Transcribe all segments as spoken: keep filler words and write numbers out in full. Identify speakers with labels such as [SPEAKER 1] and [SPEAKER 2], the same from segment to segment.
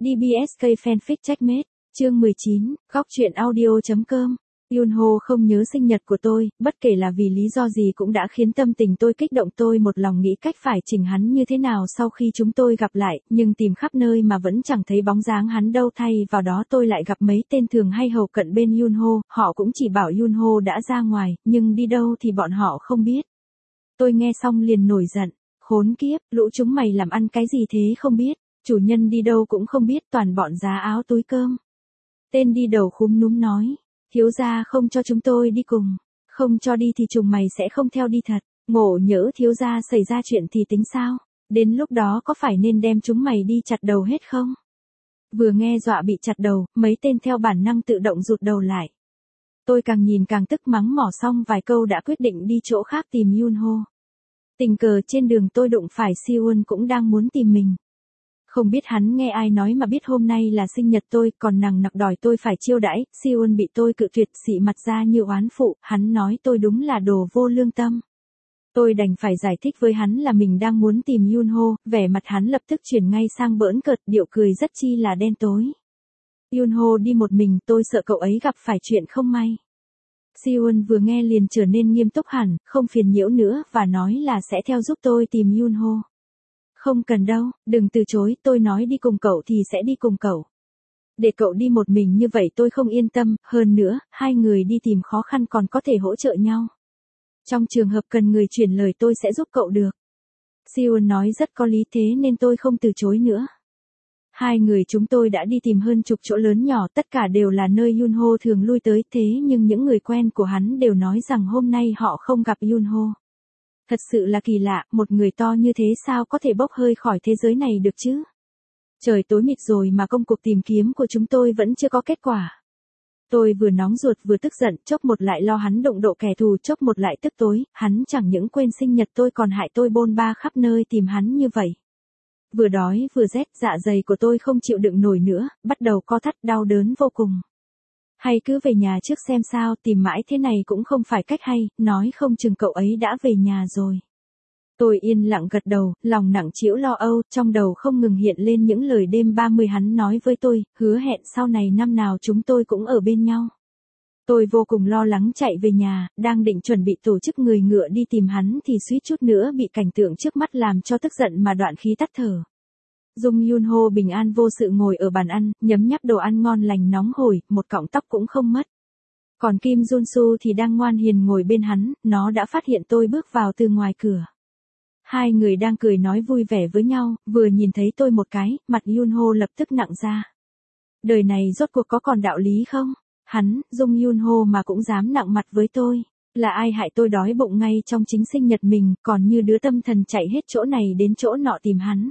[SPEAKER 1] đê bê ét ca Fanfic Checkmate, chương mười chín, góc truyện audio chấm com. Yunho không nhớ sinh nhật của tôi, bất kể là vì lý do gì cũng đã khiến tâm tình tôi kích động, tôi một lòng nghĩ cách phải chỉnh hắn như thế nào sau khi chúng tôi gặp lại, nhưng tìm khắp nơi mà vẫn chẳng thấy bóng dáng hắn đâu, thay vào đó tôi lại gặp mấy tên thường hay hầu cận bên Yunho, họ cũng chỉ bảo Yunho đã ra ngoài, nhưng đi đâu thì bọn họ không biết. Tôi nghe xong liền nổi giận, khốn kiếp, lũ chúng mày làm ăn cái gì thế không biết, chủ nhân đi đâu cũng không biết, toàn bọn giá áo túi cơm. Tên đi đầu khúm núm nói. Thiếu gia không cho chúng tôi đi cùng, không cho đi thì chúng mày sẽ không theo đi thật, ngộ nhỡ thiếu gia xảy ra chuyện thì tính sao, đến lúc đó có phải nên đem chúng mày đi chặt đầu hết không? Vừa nghe dọa bị chặt đầu, mấy tên theo bản năng tự động rụt đầu lại. Tôi càng nhìn càng tức, mắng mỏ xong vài câu đã quyết định đi chỗ khác tìm Yunho. Tình cờ trên đường tôi đụng phải Siwon cũng đang muốn tìm mình. Không biết hắn nghe ai nói mà biết hôm nay là sinh nhật tôi, còn nằng nặc đòi tôi phải chiêu đãi. Siwon bị tôi cự tuyệt, xị mặt ra như oán phụ, hắn nói tôi đúng là đồ vô lương tâm. Tôi đành phải giải thích với hắn là mình đang muốn tìm Yunho, vẻ mặt hắn lập tức chuyển ngay sang bỡn cợt, điệu cười rất chi là đen tối. Yunho đi một mình, tôi sợ cậu ấy gặp phải chuyện không may. Siwon vừa nghe liền trở nên nghiêm túc hẳn, không phiền nhiễu nữa, và nói là sẽ theo giúp tôi tìm Yunho. Không cần đâu, đừng từ chối, tôi nói đi cùng cậu thì sẽ đi cùng cậu. Để cậu đi một mình như vậy tôi không yên tâm, hơn nữa, hai người đi tìm khó khăn còn có thể hỗ trợ nhau. Trong trường hợp cần người chuyển lời tôi sẽ giúp cậu được. Siwon nói rất có lý, thế nên tôi không từ chối nữa. Hai người chúng tôi đã đi tìm hơn chục chỗ lớn nhỏ, tất cả đều là nơi Yunho thường lui tới, thế nhưng những người quen của hắn đều nói rằng hôm nay họ không gặp Yunho. Thật sự là kỳ lạ, một người to như thế sao có thể bốc hơi khỏi thế giới này được chứ? Trời tối mịt rồi mà công cuộc tìm kiếm của chúng tôi vẫn chưa có kết quả. Tôi vừa nóng ruột vừa tức giận, chốc một lại lo hắn đụng độ kẻ thù, chốc một lại tức tối, hắn chẳng những quên sinh nhật tôi còn hại tôi bôn ba khắp nơi tìm hắn như vậy. Vừa đói vừa rét, dạ dày của tôi không chịu đựng nổi nữa, bắt đầu co thắt đau đớn vô cùng. Hay cứ về nhà trước xem sao, tìm mãi thế này cũng không phải cách hay, nói không chừng cậu ấy đã về nhà rồi. Tôi yên lặng gật đầu, lòng nặng trĩu lo âu, trong đầu không ngừng hiện lên những lời đêm ba mươi hắn nói với tôi, hứa hẹn sau này năm nào chúng tôi cũng ở bên nhau. Tôi vô cùng lo lắng chạy về nhà, đang định chuẩn bị tổ chức người ngựa đi tìm hắn thì suýt chút nữa bị cảnh tượng trước mắt làm cho tức giận mà đoạn khí tắt thở. Dung Yunho bình an vô sự ngồi ở bàn ăn, nhấm nháp đồ ăn ngon lành nóng hổi, một cọng tóc cũng không mất. Còn Kim Junsu thì đang ngoan hiền ngồi bên hắn, nó đã phát hiện tôi bước vào từ ngoài cửa. Hai người đang cười nói vui vẻ với nhau, vừa nhìn thấy tôi một cái, mặt Yunho lập tức nặng ra. Đời này rốt cuộc có còn đạo lý không? Hắn, Dung Yunho mà cũng dám nặng mặt với tôi. Là ai hại tôi đói bụng ngay trong chính sinh nhật mình, còn như đứa tâm thần chạy hết chỗ này đến chỗ nọ tìm hắn.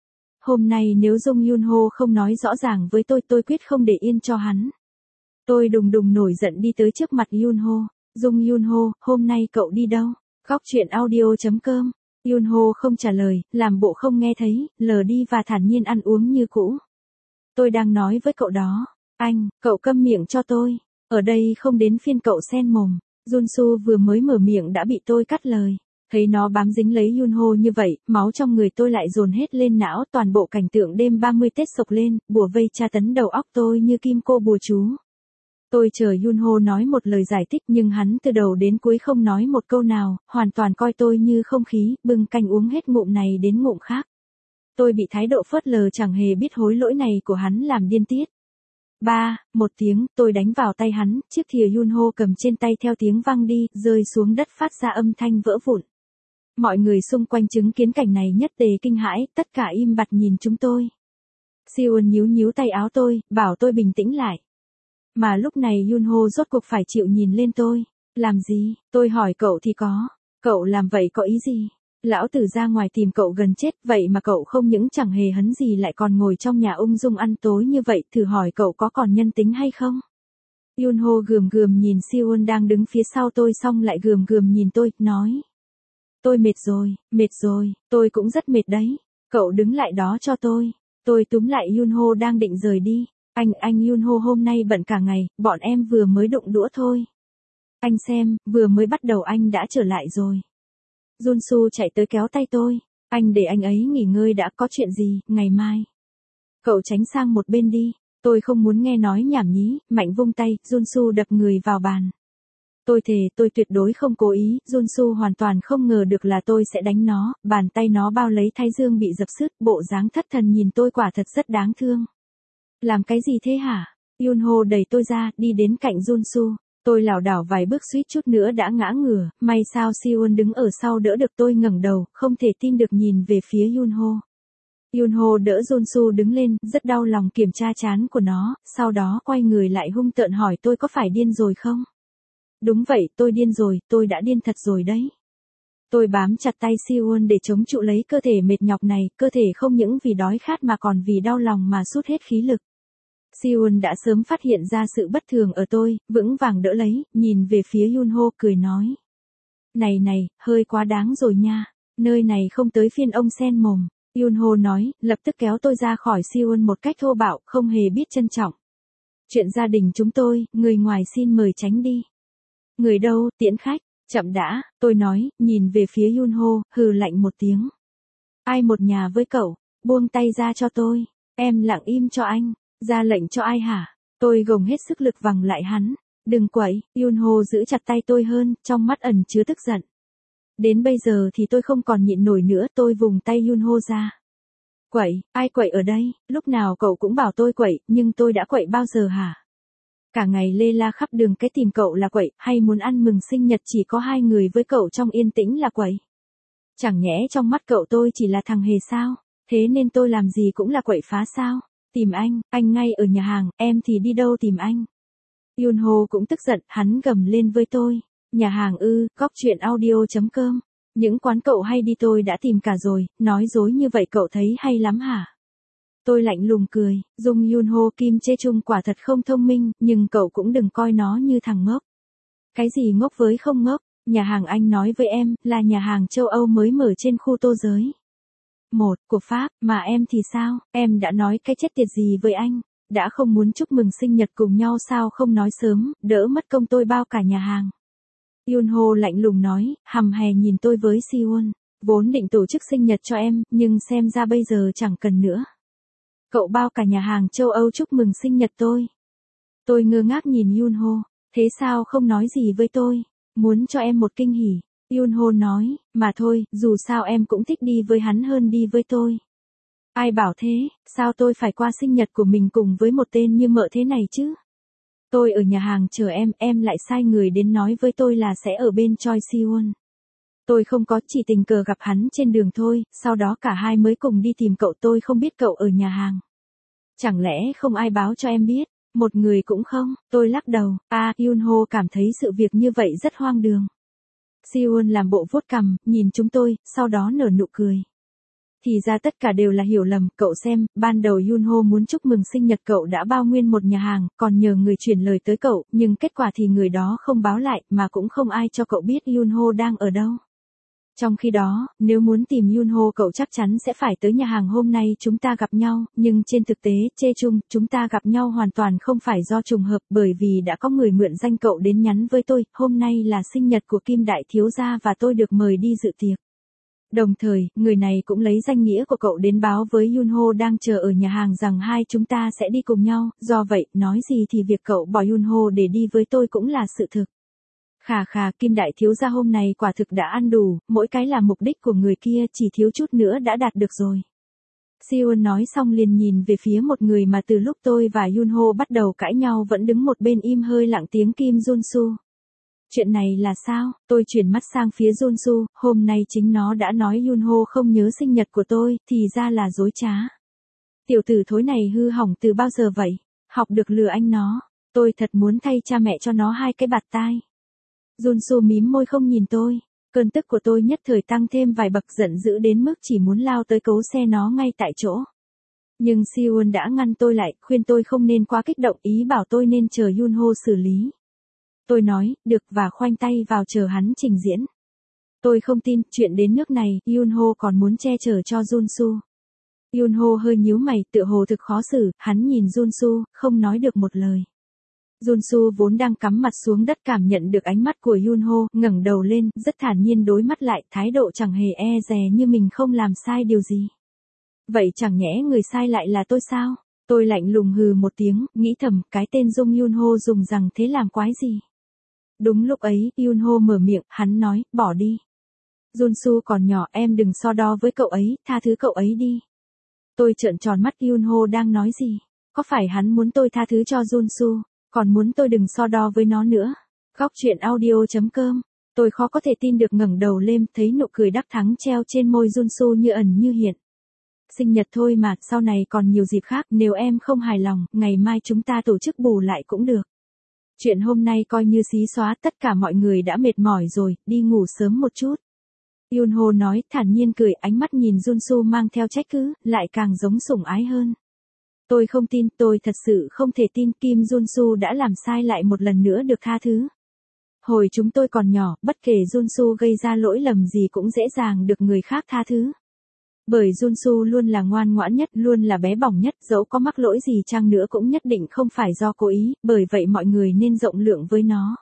[SPEAKER 1] Hôm nay nếu Dung Yunho không nói rõ ràng với tôi, tôi quyết không để yên cho hắn. Tôi đùng đùng nổi giận đi tới trước mặt Yunho. Dung Yunho, hôm nay cậu đi đâu? Góc truyện audio chấm com. Yunho không trả lời, làm bộ không nghe thấy, lờ đi và thản nhiên ăn uống như cũ. Tôi đang nói với cậu đó. Anh, cậu câm miệng cho tôi. Ở đây không đến phiên cậu xen mồm. Junsu vừa mới mở miệng đã bị tôi cắt lời. Thấy nó bám dính lấy Yunho như vậy, máu trong người tôi lại dồn hết lên não, toàn bộ cảnh tượng đêm ba mươi Tết sộc lên, bùa vây tra tấn đầu óc tôi như kim cô bùa chú. Tôi chờ Yunho nói một lời giải thích nhưng hắn từ đầu đến cuối không nói một câu nào, hoàn toàn coi tôi như không khí, bưng canh uống hết ngụm này đến ngụm khác. Tôi bị thái độ phớt lờ chẳng hề biết hối lỗi này của hắn làm điên tiết. Ba, một tiếng, tôi đánh vào tay hắn, chiếc thìa Yunho cầm trên tay theo tiếng văng đi, rơi xuống đất phát ra âm thanh vỡ vụn. Mọi người xung quanh chứng kiến cảnh này nhất tề kinh hãi, tất cả im bặt nhìn chúng tôi. Siwon nhíu nhíu tay áo tôi, bảo tôi bình tĩnh lại. Mà lúc này Yunho rốt cuộc phải chịu nhìn lên tôi. Làm gì? Tôi hỏi cậu thì có. Cậu làm vậy có ý gì? Lão tử ra ngoài tìm cậu gần chết, vậy mà cậu không những chẳng hề hấn gì lại còn ngồi trong nhà ung dung ăn tối như vậy, thử hỏi cậu có còn nhân tính hay không? Yunho gườm gườm nhìn Siwon đang đứng phía sau tôi xong lại gườm gườm nhìn tôi, nói. Tôi mệt rồi, mệt rồi, tôi cũng rất mệt đấy. Cậu đứng lại đó cho tôi. Tôi túm lại Yunho đang định rời đi. Anh, anh Yunho hôm nay bận cả ngày, bọn em vừa mới đụng đũa thôi. Anh xem, vừa mới bắt đầu anh đã trở lại rồi. Junsu chạy tới kéo tay tôi. Anh để anh ấy nghỉ ngơi đã, có chuyện gì, ngày mai. Cậu tránh sang một bên đi, tôi không muốn nghe nói nhảm nhí, Mạnh vung tay, Junsu đập người vào bàn. Tôi thề tôi tuyệt đối không cố ý, Junsu hoàn toàn không ngờ được là tôi sẽ đánh nó, bàn tay nó bao lấy thái dương bị dập sứt, bộ dáng thất thần nhìn tôi quả thật rất đáng thương. Làm cái gì thế hả? Yunho đẩy tôi ra, đi đến cạnh Junsu. Tôi lảo đảo vài bước suýt chút nữa đã ngã ngửa, may sao Siwon đứng ở sau đỡ được tôi ngẩng đầu, không thể tin được nhìn về phía Yunho. Yunho đỡ Junsu đứng lên, rất đau lòng kiểm tra trán của nó, sau đó quay người lại hung tợn hỏi tôi có phải điên rồi không? Đúng vậy, tôi điên rồi, tôi đã điên thật rồi đấy. Tôi bám chặt tay Siwon để chống trụ lấy cơ thể mệt nhọc này, cơ thể không những vì đói khát mà còn vì đau lòng mà sút hết khí lực. Siwon đã sớm phát hiện ra sự bất thường ở tôi, vững vàng đỡ lấy, nhìn về phía Yunho cười nói. Này này, hơi quá đáng rồi nha, nơi này không tới phiên ông sen mồm. Yunho nói, lập tức kéo tôi ra khỏi Siwon một cách thô bạo, không hề biết trân trọng. Chuyện gia đình chúng tôi, người ngoài xin mời tránh đi. Người đâu, tiễn khách, chậm đã, tôi nói, nhìn về phía Yunho, hừ lạnh một tiếng. Ai một nhà với cậu, buông tay ra cho tôi, em lặng im cho anh, ra lệnh cho ai hả? Tôi gồng hết sức lực vằng lại hắn, đừng quậy, Yunho giữ chặt tay tôi hơn, trong mắt ẩn chứa tức giận. Đến bây giờ thì tôi không còn nhịn nổi nữa, tôi vùng tay Yunho ra. Quậy, ai quậy ở đây, lúc nào cậu cũng bảo tôi quậy, nhưng tôi đã quậy bao giờ hả? Cả ngày lê la khắp đường cái tìm cậu là quậy, hay muốn ăn mừng sinh nhật chỉ có hai người với cậu trong yên tĩnh là quậy. Chẳng nhẽ trong mắt cậu tôi chỉ là thằng hề sao, thế nên tôi làm gì cũng là quậy phá sao? Tìm anh, anh ngay ở nhà hàng, em thì đi đâu tìm anh? Yunho cũng tức giận, hắn gầm lên với tôi. Nhà hàng ư, góc chuyện audio chấm com. Những quán cậu hay đi tôi đã tìm cả rồi, nói dối như vậy cậu thấy hay lắm hả? Tôi lạnh lùng cười, Dung Yunho Kim Chê Chung quả thật không thông minh, nhưng cậu cũng đừng coi nó như thằng ngốc. Cái gì ngốc với không ngốc, nhà hàng anh nói với em, là nhà hàng châu Âu mới mở trên khu Tô Giới. Một, của Pháp, mà em thì sao, em đã nói cái chết tiệt gì với anh, đã không muốn chúc mừng sinh nhật cùng nhau sao không nói sớm, đỡ mất công tôi bao cả nhà hàng. Yunho lạnh lùng nói, hầm hè nhìn tôi với Siwon, vốn định tổ chức sinh nhật cho em, nhưng xem ra bây giờ chẳng cần nữa. Cậu bao cả nhà hàng châu Âu chúc mừng sinh nhật tôi. Tôi ngơ ngác nhìn Yunho, thế sao không nói gì với tôi, muốn cho em một kinh hỉ. Yunho nói, mà thôi, dù sao em cũng thích đi với hắn hơn đi với tôi. Ai bảo thế, sao tôi phải qua sinh nhật của mình cùng với một tên như mợ thế này chứ? Tôi ở nhà hàng chờ em, em lại sai người đến nói với tôi là sẽ ở bên Choi Siwon. Tôi không có, chỉ tình cờ gặp hắn trên đường thôi, sau đó cả hai mới cùng đi tìm cậu, tôi không biết cậu ở nhà hàng. Chẳng lẽ không ai báo cho em biết, một người cũng không, tôi lắc đầu, à, Yunho cảm thấy sự việc như vậy rất hoang đường. Siwon làm bộ vuốt cằm, nhìn chúng tôi, sau đó nở nụ cười. Thì ra tất cả đều là hiểu lầm, cậu xem, ban đầu Yunho muốn chúc mừng sinh nhật cậu đã bao nguyên một nhà hàng, còn nhờ người chuyển lời tới cậu, nhưng kết quả thì người đó không báo lại, mà cũng không ai cho cậu biết Yunho đang ở đâu. Trong khi đó, nếu muốn tìm Yunho cậu chắc chắn sẽ phải tới nhà hàng hôm nay chúng ta gặp nhau, nhưng trên thực tế, Chê Chung, chúng ta gặp nhau hoàn toàn không phải do trùng hợp, bởi vì đã có người mượn danh cậu đến nhắn với tôi, hôm nay là sinh nhật của Kim Đại Thiếu Gia và tôi được mời đi dự tiệc. Đồng thời, người này cũng lấy danh nghĩa của cậu đến báo với Yunho đang chờ ở nhà hàng rằng hai chúng ta sẽ đi cùng nhau, do vậy, nói gì thì việc cậu bỏ Yunho để đi với tôi cũng là sự thực. Khà khà, Kim Đại Thiếu Gia hôm nay quả thực đã ăn đủ, mỗi cái là mục đích của người kia, chỉ thiếu chút nữa đã đạt được rồi. Siwon nói xong liền nhìn về phía một người mà từ lúc tôi và Yunho bắt đầu cãi nhau vẫn đứng một bên im hơi lặng tiếng, Kim Junsu. Chuyện này là sao? Tôi chuyển mắt sang phía Junsu, hôm nay chính nó đã nói Yunho không nhớ sinh nhật của tôi, thì ra là dối trá. Tiểu tử thối này hư hỏng từ bao giờ vậy? Học được lừa anh nó, tôi thật muốn thay cha mẹ cho nó hai cái bạt tai. Junsu mím môi không nhìn tôi, cơn tức của tôi nhất thời tăng thêm vài bậc, giận dữ đến mức chỉ muốn lao tới cấu xe nó ngay tại chỗ. Nhưng Siwon đã ngăn tôi lại, khuyên tôi không nên quá kích động, ý bảo tôi nên chờ Yunho xử lý. Tôi nói, được, và khoanh tay vào chờ hắn trình diễn. Tôi không tin, chuyện đến nước này, Yunho còn muốn che chở cho Junsu. Yunho hơi nhíu mày, tựa hồ thực khó xử, hắn nhìn Junsu, không nói được một lời. Junsu vốn đang cắm mặt xuống đất cảm nhận được ánh mắt của Yunho, ngẩng đầu lên, rất thản nhiên đối mắt lại, thái độ chẳng hề e dè như mình không làm sai điều gì. Vậy chẳng nhẽ người sai lại là tôi sao? Tôi lạnh lùng hừ một tiếng, nghĩ thầm, cái tên Jung Yunho dùng rằng thế làm quái gì? Đúng lúc ấy, Yunho mở miệng, hắn nói, bỏ đi. Junsu còn nhỏ, em đừng so đo với cậu ấy, tha thứ cậu ấy đi. Tôi trợn tròn mắt, Yunho đang nói gì? Có phải hắn muốn tôi tha thứ cho Junsu, còn muốn tôi đừng so đo với nó nữa? Góc truyện audio chấm com. Tôi khó có thể tin được, ngẩng đầu lên, thấy nụ cười đắc thắng treo trên môi Junsu như ẩn như hiện. Sinh nhật thôi mà, sau này còn nhiều dịp khác, nếu em không hài lòng, ngày mai chúng ta tổ chức bù lại cũng được. Chuyện hôm nay coi như xí xóa, tất cả mọi người đã mệt mỏi rồi, đi ngủ sớm một chút. Yunho nói, thản nhiên cười, ánh mắt nhìn Junsu mang theo trách cứ, lại càng giống sủng ái hơn. Tôi không tin, tôi thật sự không thể tin Kim Junsu đã làm sai lại một lần nữa được tha thứ. Hồi chúng tôi còn nhỏ, bất kể Junsu gây ra lỗi lầm gì cũng dễ dàng được người khác tha thứ. Bởi Junsu luôn là ngoan ngoãn nhất, luôn là bé bỏng nhất, dẫu có mắc lỗi gì chăng nữa cũng nhất định không phải do cố ý, bởi vậy mọi người nên rộng lượng với nó.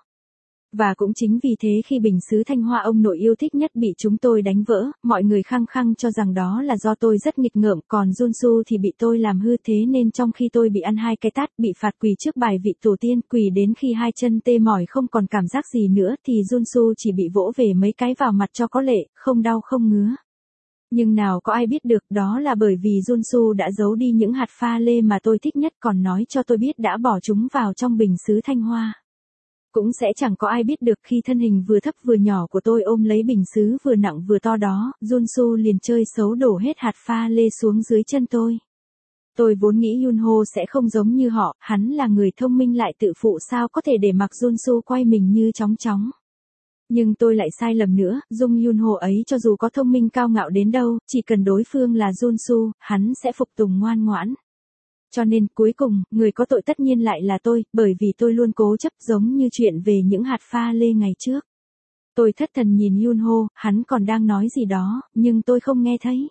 [SPEAKER 1] Và cũng chính vì thế khi bình sứ Thanh Hoa ông nội yêu thích nhất bị chúng tôi đánh vỡ, mọi người khăng khăng cho rằng đó là do tôi rất nghịch ngợm, còn Junsu thì bị tôi làm hư, thế nên trong khi tôi bị ăn hai cái tát, bị phạt quỳ trước bài vị tổ tiên, quỳ đến khi hai chân tê mỏi không còn cảm giác gì nữa, thì Junsu chỉ bị vỗ về mấy cái vào mặt cho có lệ, không đau không ngứa. Nhưng nào có ai biết được, đó là bởi vì Junsu đã giấu đi những hạt pha lê mà tôi thích nhất, còn nói cho tôi biết đã bỏ chúng vào trong bình sứ Thanh Hoa. Cũng sẽ chẳng có ai biết được khi thân hình vừa thấp vừa nhỏ của tôi ôm lấy bình sứ vừa nặng vừa to đó, Junsu liền chơi xấu đổ hết hạt pha lê xuống dưới chân tôi. Tôi vốn nghĩ Yunho sẽ không giống như họ, hắn là người thông minh lại tự phụ, sao có thể để mặc Junsu quay mình như chóng chóng. Nhưng tôi lại sai lầm nữa, Jung Yunho ấy cho dù có thông minh cao ngạo đến đâu, chỉ cần đối phương là Junsu, hắn sẽ phục tùng ngoan ngoãn. Cho nên, cuối cùng, người có tội tất nhiên lại là tôi, bởi vì tôi luôn cố chấp, giống như chuyện về những hạt pha lê ngày trước. Tôi thất thần nhìn Yunho, hắn còn đang nói gì đó, nhưng tôi không nghe thấy.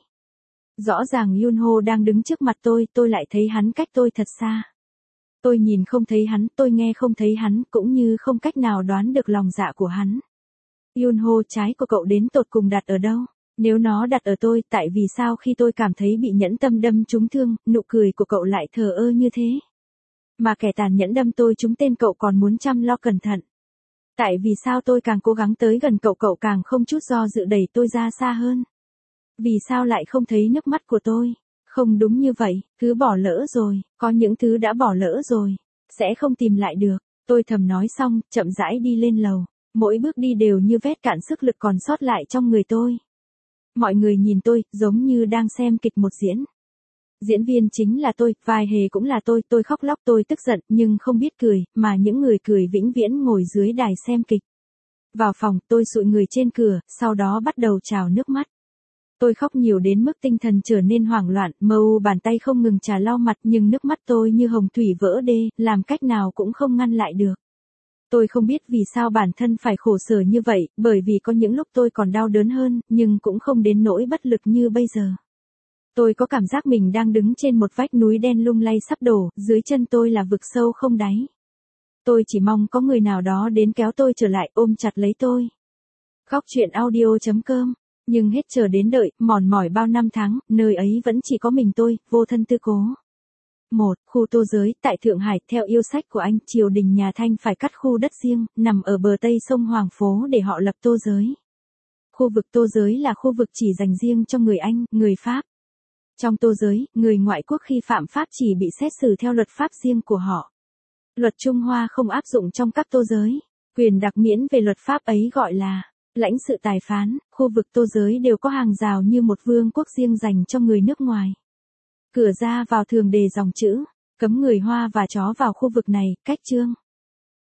[SPEAKER 1] Rõ ràng Yunho đang đứng trước mặt tôi, tôi lại thấy hắn cách tôi thật xa. Tôi nhìn không thấy hắn, tôi nghe không thấy hắn, cũng như không cách nào đoán được lòng dạ của hắn. Yunho, trái của cậu đến tột cùng đặt ở đâu? Nếu nó đặt ở tôi, tại vì sao khi tôi cảm thấy bị nhẫn tâm đâm trúng thương, nụ cười của cậu lại thờ ơ như thế? Mà kẻ tàn nhẫn đâm tôi trúng tên cậu còn muốn chăm lo cẩn thận. Tại vì sao tôi càng cố gắng tới gần cậu, cậu càng không chút do dự đẩy tôi ra xa hơn? Vì sao lại không thấy nước mắt của tôi? Không đúng như vậy, thứ bỏ lỡ rồi, có những thứ đã bỏ lỡ rồi, sẽ không tìm lại được. Tôi thầm nói xong, chậm rãi đi lên lầu. Mỗi bước đi đều như vét cạn sức lực còn sót lại trong người tôi. Mọi người nhìn tôi, giống như đang xem kịch một diễn. Diễn viên chính là tôi, vai hề cũng là tôi, tôi khóc lóc, tôi tức giận, nhưng không biết cười, mà những người cười vĩnh viễn ngồi dưới đài xem kịch. Vào phòng, tôi dụi người trên cửa, sau đó bắt đầu trào nước mắt. Tôi khóc nhiều đến mức tinh thần trở nên hoảng loạn, mờ u bàn tay không ngừng chà lau mặt, nhưng nước mắt tôi như hồng thủy vỡ đê, làm cách nào cũng không ngăn lại được. Tôi không biết vì sao bản thân phải khổ sở như vậy, bởi vì có những lúc tôi còn đau đớn hơn, nhưng cũng không đến nỗi bất lực như bây giờ. Tôi có cảm giác mình đang đứng trên một vách núi đen lung lay sắp đổ, dưới chân tôi là vực sâu không đáy. Tôi chỉ mong có người nào đó đến kéo tôi trở lại, ôm chặt lấy tôi. Góc truyện audio chấm com. Nhưng hết chờ đến đợi, mòn mỏi bao năm tháng, nơi ấy vẫn chỉ có mình tôi, vô thân tư cố. một. Khu Tô Giới, tại Thượng Hải, theo yêu sách của anh, triều đình nhà Thanh phải cắt khu đất riêng, nằm ở bờ tây sông Hoàng Phố để họ lập Tô Giới. Khu vực Tô Giới là khu vực chỉ dành riêng cho người Anh, người Pháp. Trong Tô Giới, người ngoại quốc khi phạm pháp chỉ bị xét xử theo luật pháp riêng của họ. Luật Trung Hoa không áp dụng trong các Tô Giới. Quyền đặc miễn về luật pháp ấy gọi là lãnh sự tài phán. Khu vực Tô Giới đều có hàng rào như một vương quốc riêng dành cho người nước ngoài. Cửa ra vào thường đề dòng chữ, cấm người Hoa và chó vào khu vực này, cách chương.